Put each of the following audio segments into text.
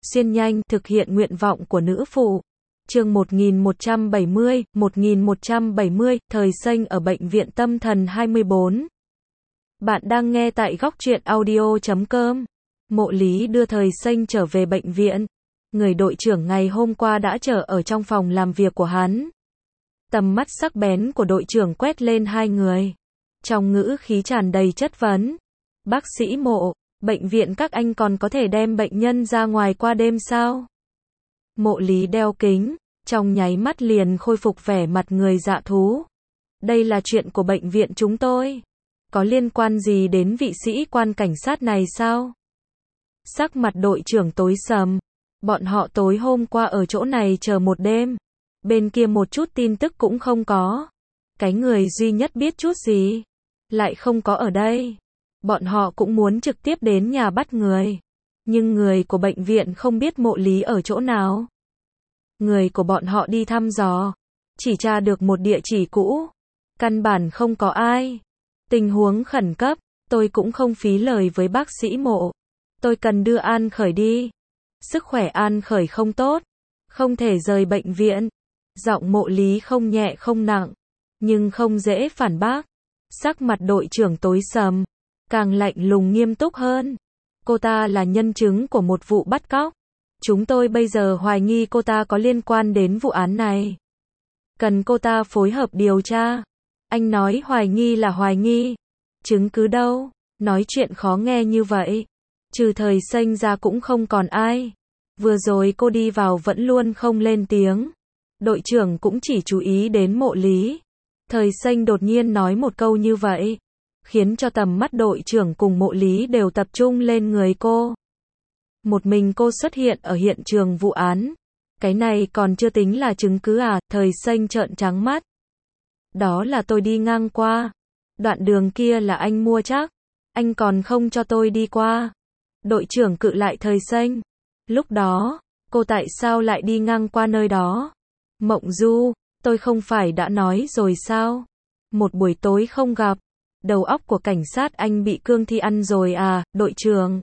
xuyên nhanh, thực hiện nguyện vọng của nữ phụ. Chương 1170, thời sinh ở bệnh viện tâm thần 24. Bạn đang nghe tại góc truyện audio.com. Mộ Lý đưa thời sinh trở về bệnh viện. Người đội trưởng ngày hôm qua đã chờ ở trong phòng làm việc của hắn. Tầm mắt sắc bén của đội trưởng quét lên hai người. Trong ngữ khí tràn đầy chất vấn. Bác sĩ Mộ, bệnh viện các anh còn có thể đem bệnh nhân ra ngoài qua đêm sao? Mộ Lý đeo kính, trong nháy mắt liền khôi phục vẻ mặt người dạ thú. Đây là chuyện của bệnh viện chúng tôi. Có liên quan gì đến vị sĩ quan cảnh sát này sao? Sắc mặt đội trưởng tối sầm. Bọn họ tối hôm qua ở chỗ này chờ một đêm. Bên kia một chút tin tức cũng không có. Cái người duy nhất biết chút gì lại không có ở đây. Bọn họ cũng muốn trực tiếp đến nhà bắt người. Nhưng người của bệnh viện không biết Mộ Lý ở chỗ nào. Người của bọn họ đi thăm dò. Chỉ tra được một địa chỉ cũ. Căn bản không có ai. Tình huống khẩn cấp. Tôi cũng không phí lời với bác sĩ Mộ. Tôi cần đưa An Khởi đi. Sức khỏe An Khởi không tốt. Không thể rời bệnh viện. Giọng Mộ Lý không nhẹ không nặng. Nhưng không dễ phản bác. Sắc mặt đội trưởng tối sầm. Càng lạnh lùng nghiêm túc hơn. Cô ta là nhân chứng của một vụ bắt cóc. Chúng tôi bây giờ hoài nghi cô ta có liên quan đến vụ án này. Cần cô ta phối hợp điều tra. Anh nói hoài nghi là hoài nghi. Chứng cứ đâu? Nói chuyện khó nghe như vậy. Trừ thời sinh ra cũng không còn ai. Vừa rồi cô đi vào vẫn luôn không lên tiếng. Đội trưởng cũng chỉ chú ý đến Mộ Lý. Thời sinh đột nhiên nói một câu như vậy. Khiến cho tầm mắt đội trưởng cùng Mộ Lý đều tập trung lên người cô. Một mình cô xuất hiện ở hiện trường vụ án. Cái này còn chưa tính là chứng cứ à? Thời sinh trợn trắng mắt. Đó là tôi đi ngang qua. Đoạn đường kia là anh mua chắc. Anh còn không cho tôi đi qua. Đội trưởng cự lại thời sinh. Lúc đó, cô tại sao lại đi ngang qua nơi đó? Mộng Du, tôi không phải đã nói rồi sao? Một buổi tối không gặp. Đầu óc của cảnh sát anh bị cương thi ăn rồi à, đội trưởng?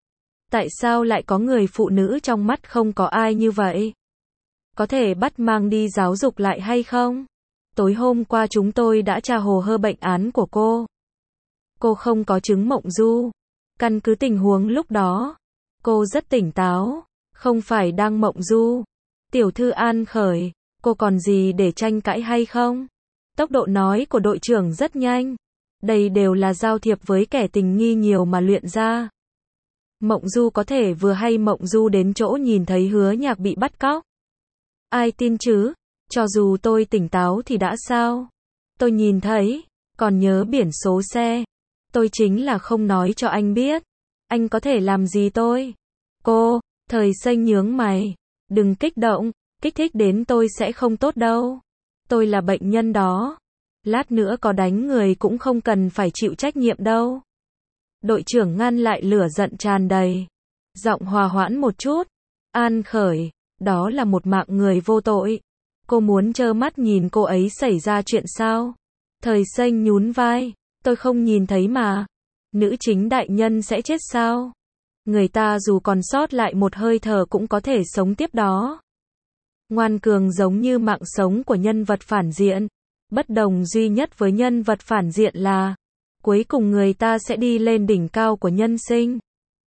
Tại sao lại có người phụ nữ trong mắt không có ai như vậy? Có thể bắt mang đi giáo dục lại hay không? Tối hôm qua chúng tôi đã tra hồ sơ bệnh án của cô. Cô không có chứng Mộng Du. Căn cứ tình huống lúc đó, cô rất tỉnh táo, không phải đang mộng du. Tiểu thư An Khởi, cô còn gì để tranh cãi hay không? Tốc độ nói của đội trưởng rất nhanh. Đây đều là giao thiệp với kẻ tình nghi nhiều mà luyện ra. Mộng du có thể vừa hay mộng du đến chỗ nhìn thấy Hứa Nhạc bị bắt cóc. Ai tin chứ? Cho dù tôi tỉnh táo thì đã sao? Tôi nhìn thấy, còn nhớ biển số xe. Tôi chính là không nói cho anh biết. Anh có thể làm gì tôi? Cô, thời sinh nhướng mày. Đừng kích động, kích thích đến tôi sẽ không tốt đâu. Tôi là bệnh nhân đó. Lát nữa có đánh người cũng không cần phải chịu trách nhiệm đâu. Đội trưởng ngăn lại lửa giận tràn đầy. Giọng hòa hoãn một chút. An Khởi, đó là một mạng người vô tội. Cô muốn trơ mắt nhìn cô ấy xảy ra chuyện sao? Thời sinh nhún vai. Tôi không nhìn thấy mà. Nữ chính đại nhân sẽ chết sao? Người ta dù còn sót lại một hơi thở cũng có thể sống tiếp đó. Ngoan cường giống như mạng sống của nhân vật phản diện. Bất đồng duy nhất với nhân vật phản diện là cuối cùng người ta sẽ đi lên đỉnh cao của nhân sinh.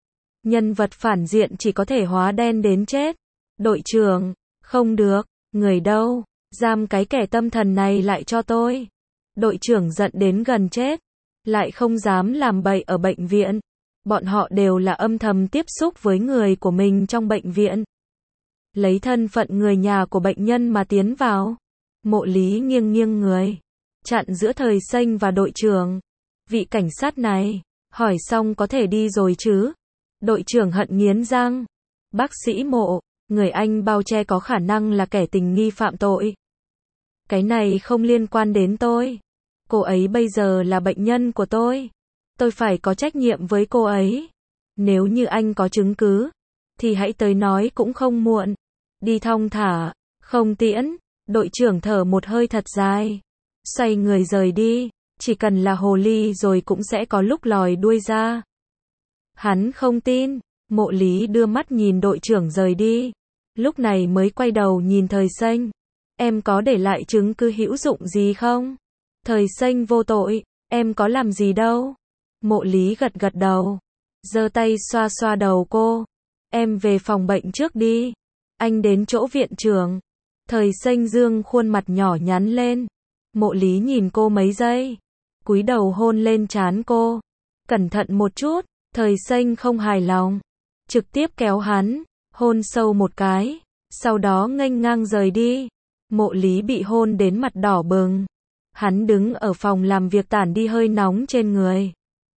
Nhân vật phản diện chỉ có thể hóa đen đến chết. Đội trưởng, không được, người đâu? Giam cái kẻ tâm thần này lại cho tôi. Đội trưởng giận đến gần chết. Lại không dám làm bậy ở bệnh viện. Bọn họ đều là âm thầm tiếp xúc với người của mình trong bệnh viện. Lấy thân phận người nhà của bệnh nhân mà tiến vào. Mộ Lý nghiêng nghiêng người. Chặn giữa thời sinh và đội trưởng. Vị cảnh sát này, hỏi xong có thể đi rồi chứ? Đội trưởng hận nghiến răng. Bác sĩ Mộ, người anh bao che có khả năng là kẻ tình nghi phạm tội. Cái này không liên quan đến tôi. Cô ấy bây giờ là bệnh nhân của tôi. Tôi phải có trách nhiệm với cô ấy. Nếu như anh có chứng cứ, thì hãy tới nói cũng không muộn. Đi thong thả, không tiễn. Đội trưởng thở một hơi thật dài. Xoay người rời đi. Chỉ cần là hồ ly rồi cũng sẽ có lúc lòi đuôi ra. Hắn không tin. Mộ Lý đưa mắt nhìn đội trưởng rời đi. Lúc này mới quay đầu nhìn Thời Xanh. Em có để lại chứng cứ hữu dụng gì không? Thời Xanh vô tội, em có làm gì đâu. Mộ Lý gật gật đầu. Giơ tay xoa xoa đầu cô. Em về phòng bệnh trước đi. Anh đến chỗ viện trưởng. Thời Xanh dương khuôn mặt nhỏ nhắn lên. Mộ Lý nhìn cô mấy giây. Cúi đầu hôn lên trán cô. Cẩn thận một chút. Thời Xanh không hài lòng. Trực tiếp kéo hắn. Hôn sâu một cái. Sau đó nghênh ngang rời đi. Mộ Lý bị hôn đến mặt đỏ bừng. Hắn đứng ở phòng làm việc tản đi hơi nóng trên người.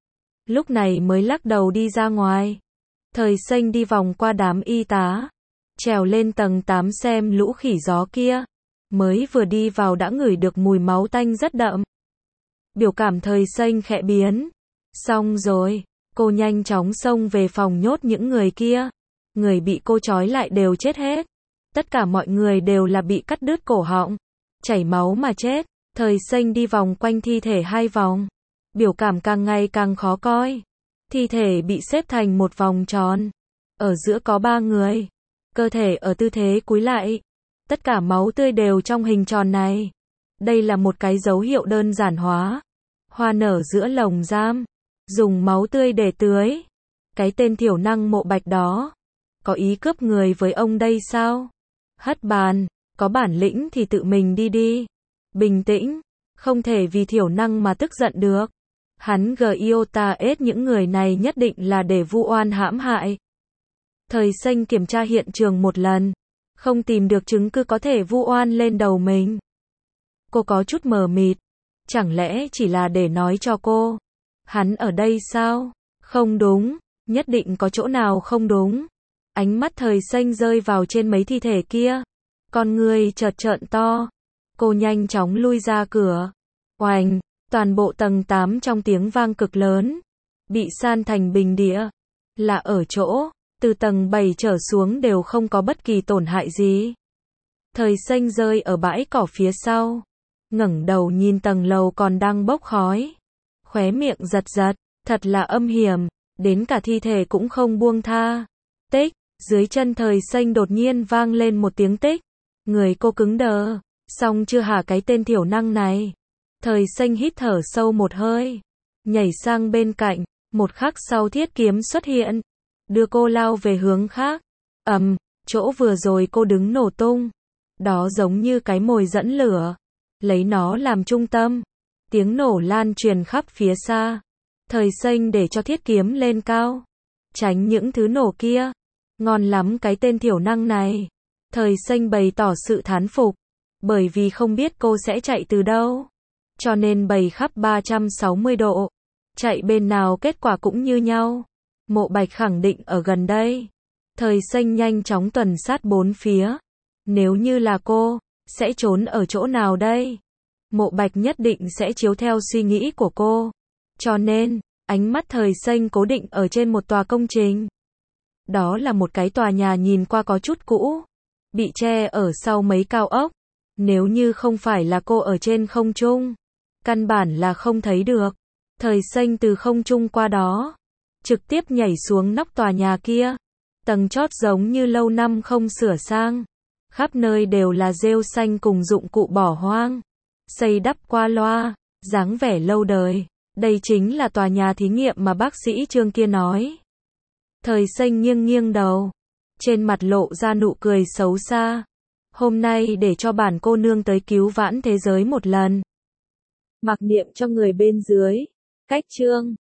Lúc này mới lắc đầu đi ra ngoài. Thời Xanh đi vòng qua đám y tá. Trèo lên tầng 8 xem lũ khỉ gió kia. Mới vừa đi vào đã ngửi được mùi máu tanh rất đậm. Biểu cảm Thời Xanh khẽ biến. Xong rồi, cô nhanh chóng xông về phòng nhốt những người kia. Người bị cô trói lại đều chết hết. Tất cả mọi người đều là bị cắt đứt cổ họng, chảy máu mà chết. Thời Xanh đi vòng quanh thi thể 2 vòng. Biểu cảm càng ngày càng khó coi. Thi thể bị xếp thành một vòng tròn. Ở giữa có 3 người. Cơ thể ở tư thế cúi lại. Tất cả máu tươi đều trong hình tròn này. Đây là một cái dấu hiệu đơn giản hóa. Hoa nở giữa lồng giam. Dùng máu tươi để tưới. Cái tên thiểu năng Mộ Bạch đó. Có ý cướp người với ông đây sao? Hất bàn. Có bản lĩnh thì tự mình đi đi. Bình tĩnh. Không thể vì thiểu năng mà tức giận được. Hắn giota ết những người này nhất định là để vu oan hãm hại. Thời Xanh kiểm tra hiện trường một lần. Không tìm được chứng cứ có thể vu oan lên đầu mình. Cô có chút mờ mịt. Chẳng lẽ chỉ là để nói cho cô. Hắn ở đây sao? Không đúng. Nhất định có chỗ nào không đúng. Ánh mắt Thời Xanh rơi vào trên mấy thi thể kia. Con người chợt trợn to. Cô nhanh chóng lui ra cửa. Oành, toàn bộ tầng 8 trong tiếng vang cực lớn. Bị san thành bình địa. Là ở chỗ, từ tầng 7 trở xuống đều không có bất kỳ tổn hại gì. Thời Xanh rơi ở bãi cỏ phía sau. Ngẩng đầu nhìn tầng lầu còn đang bốc khói. Khóe miệng giật giật, thật là âm hiểm, đến cả thi thể cũng không buông tha. Tích, dưới chân Thời Xanh đột nhiên vang lên một tiếng tích. Người cô cứng đờ, xong chưa hả cái tên thiểu năng này. Thời Xanh hít thở sâu một hơi, nhảy sang bên cạnh, một khắc sau thiết kiếm xuất hiện, đưa cô lao về hướng khác. Chỗ vừa rồi cô đứng nổ tung. Đó giống như cái mồi dẫn lửa. Lấy nó làm trung tâm. Tiếng nổ lan truyền khắp phía xa. Thời Xanh để cho thiết kiếm lên cao. Tránh những thứ nổ kia. Ngon lắm cái tên thiểu năng này. Thời Xanh bày tỏ sự thán phục. Bởi vì không biết cô sẽ chạy từ đâu. Cho nên bày khắp 360 độ. Chạy bên nào kết quả cũng như nhau. Mộ Bạch khẳng định ở gần đây. Thời Xanh nhanh chóng tuần sát bốn phía. Nếu như là cô, sẽ trốn ở chỗ nào đây? Mộ Bạch nhất định sẽ chiếu theo suy nghĩ của cô. Cho nên, ánh mắt Thời Xanh cố định ở trên một tòa công trình. Đó là một cái tòa nhà nhìn qua có chút cũ. Bị che ở sau mấy cao ốc. Nếu như không phải là cô ở trên không trung, căn bản là không thấy được. Thời Xanh từ không trung qua đó, trực tiếp nhảy xuống nóc tòa nhà kia. Tầng chót giống như lâu năm không sửa sang. Khắp nơi đều là rêu xanh cùng dụng cụ bỏ hoang. Xây đắp qua loa, dáng vẻ lâu đời. Đây chính là tòa nhà thí nghiệm mà bác sĩ Trương kia nói. Thời Xanh nghiêng nghiêng đầu. Trên mặt lộ ra nụ cười xấu xa. Hôm nay để cho bản cô nương tới cứu vãn thế giới một lần. Mặc niệm cho người bên dưới. Cách chương